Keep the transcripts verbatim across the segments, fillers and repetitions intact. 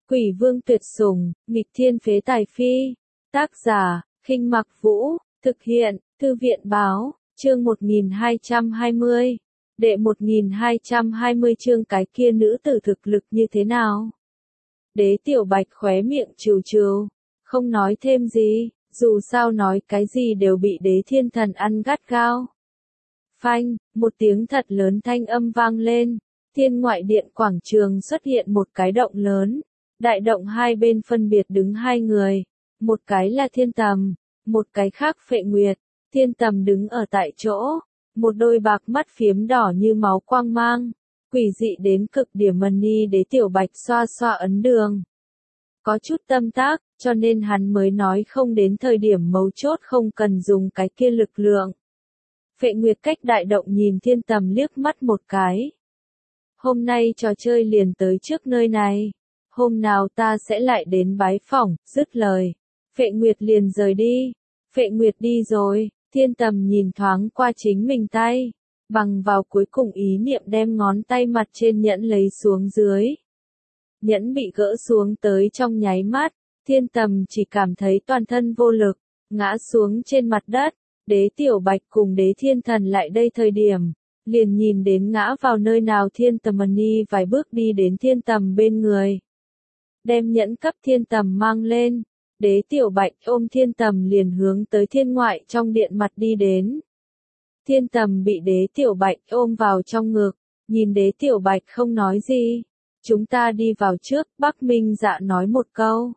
Quỷ vương tuyệt sủng, nghịch thiên phế tài phi. Tác giả, Khinh Mặc Vũ, thực hiện, Thư viện báo, chương một nghìn hai trăm hai mươi. Đệ một nghìn hai trăm hai mươi chương cái kia nữ tử thực lực như thế nào? Đế Tiểu Bạch khóe miệng trừ trừ, không nói thêm gì, dù sao nói cái gì đều bị Đế Thiên Thần ăn gắt gao. Phanh, một tiếng thật lớn thanh âm vang lên, thiên ngoại điện quảng trường xuất hiện một cái động lớn, đại động hai bên phân biệt đứng hai người, một cái là Thiên Tầm, một cái khác Phệ Nguyệt. Thiên Tầm đứng ở tại chỗ, một đôi bạc mắt phiếm đỏ như máu quang mang, quỷ dị đến cực điểm. Mân Ni Đế Tiểu Bạch xoa xoa ấn đường, có chút tâm tác, cho nên hắn mới nói không đến thời điểm mấu chốt không cần dùng cái kia lực lượng. Phệ Nguyệt cách đại động nhìn Thiên Tầm liếc mắt một cái. Hôm nay trò chơi liền tới trước nơi này, hôm nào ta sẽ lại đến bái phỏng. Dứt lời, Phệ Nguyệt liền rời đi. Phệ Nguyệt đi rồi, Thiên Tầm nhìn thoáng qua chính mình tay, bằng vào cuối cùng ý niệm đem ngón tay mặt trên nhẫn lấy xuống dưới. Nhẫn bị gỡ xuống tới trong nháy mắt, Thiên Tầm chỉ cảm thấy toàn thân vô lực, ngã xuống trên mặt đất. Đế Tiểu Bạch cùng Đế Thiên Thần lại đây thời điểm, liền nhìn đến ngã vào nơi nào Thiên Tầm. Mân Ni vài bước đi đến Thiên Tầm bên người, đem nhẫn cấp Thiên Tầm mang lên. Đế Tiểu Bạch ôm Thiên Tầm liền hướng tới thiên ngoại trong điện mặt đi đến. Thiên Tầm bị Đế Tiểu Bạch ôm vào trong ngực, nhìn Đế Tiểu Bạch không nói gì. Chúng ta đi vào trước, Bắc Minh Dạ nói một câu.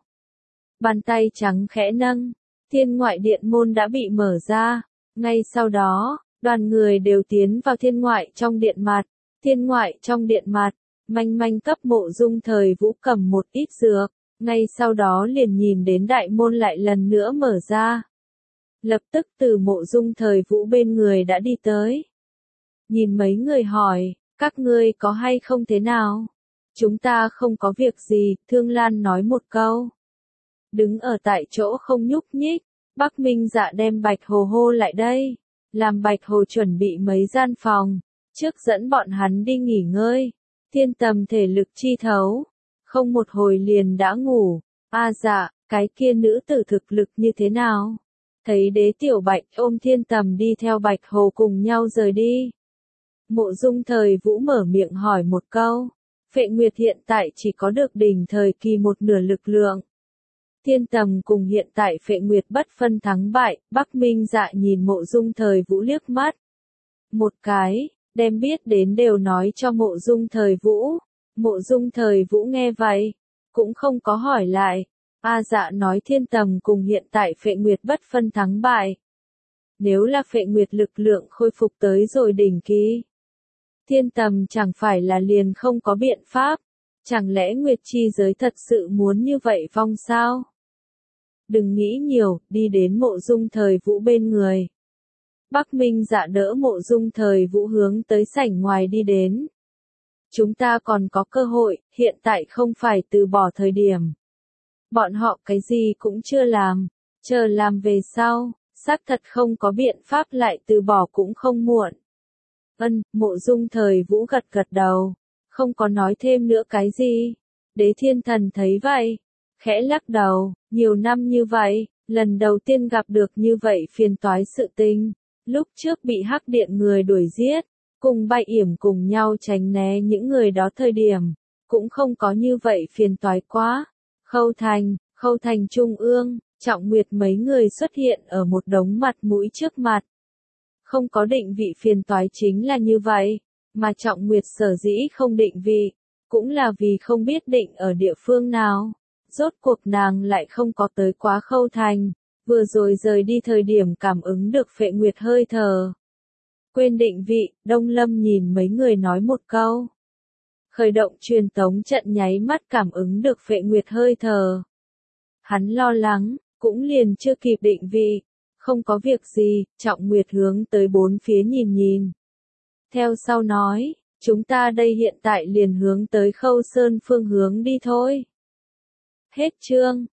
Bàn tay trắng khẽ nâng, thiên ngoại điện môn đã bị mở ra. Ngay sau đó, đoàn người đều tiến vào thiên ngoại trong điện mặt. Thiên ngoại trong điện mặt, Manh Manh cấp Mộ Dung Thời Vũ cầm một ít dược. Ngay sau đó liền nhìn đến đại môn lại lần nữa mở ra. Lập tức từ Mộ Dung Thời Vũ bên người đã đi tới. Nhìn mấy người hỏi, các ngươi có hay không thế nào? Chúng ta không có việc gì, Thương Lan nói một câu. Đứng ở tại chỗ không nhúc nhích, Bắc Minh Dạ đem Bạch Hồ hô lại đây. Làm Bạch Hồ chuẩn bị mấy gian phòng, trước dẫn bọn hắn đi nghỉ ngơi. Thiên Tầm thể lực chi thấu, không một hồi liền đã ngủ. A à dạ, cái kia nữ tử thực lực như thế nào? Thấy Đế Tiểu Bạch ôm Thiên Tầm đi theo Bạch Hồ cùng nhau rời đi. Mộ Dung Thời Vũ mở miệng hỏi một câu. Phệ Nguyệt hiện tại chỉ có được đỉnh thời kỳ một nửa lực lượng. Thiên Tầm cùng hiện tại Phệ Nguyệt bất phân thắng bại. Bắc Minh Dạ nhìn Mộ Dung Thời Vũ liếc mắt một cái, đem biết đến đều nói cho Mộ Dung Thời Vũ. Mộ Dung Thời Vũ nghe vậy, cũng không có hỏi lại. A dạ nói Thiên Tầm cùng hiện tại Phệ Nguyệt bất phân thắng bại. Nếu là Phệ Nguyệt lực lượng khôi phục tới rồi đỉnh kỳ, Thiên Tầm chẳng phải là liền không có biện pháp. Chẳng lẽ Nguyệt chi giới thật sự muốn như vậy vong sao? Đừng nghĩ nhiều, đi đến Mộ Dung Thời Vũ bên người. Bắc Minh Dạ đỡ Mộ Dung Thời Vũ hướng tới sảnh ngoài đi đến. Chúng ta còn có cơ hội, hiện tại không phải từ bỏ thời điểm. Bọn họ cái gì cũng chưa làm, chờ làm về sau, xác thật không có biện pháp lại từ bỏ cũng không muộn. Ân, Mộ Dung Thời Vũ gật gật đầu, không có nói thêm nữa cái gì. Đế Thiên Thần thấy vậy, khẽ lắc đầu, nhiều năm như vậy, lần đầu tiên gặp được như vậy phiền toái sự tình. Lúc trước bị Hắc Điện người đuổi giết, cùng Bạch Yểm cùng nhau tránh né những người đó thời điểm, cũng không có như vậy phiền toái quá. Khâu Thành, Khâu Thành Trung ương, Trọng Nguyệt mấy người xuất hiện ở một đống mặt mũi trước mặt. Không có định vị phiền toái chính là như vậy, mà Trọng Nguyệt sở dĩ không định vị, cũng là vì không biết định ở địa phương nào. Rốt cuộc nàng lại không có tới quá Khâu Thành, vừa rồi rời đi thời điểm cảm ứng được Phệ Nguyệt hơi thở. Quên định vị, Đông Lâm nhìn mấy người nói một câu. Khởi động truyền tống trận nháy mắt cảm ứng được Phệ Nguyệt hơi thở. Hắn lo lắng, cũng liền chưa kịp định vị. Không có việc gì, Trọng Nguyệt hướng tới bốn phía nhìn nhìn. Theo sau nói, chúng ta đây hiện tại liền hướng tới Khâu Sơn phương hướng đi thôi. Hết chương.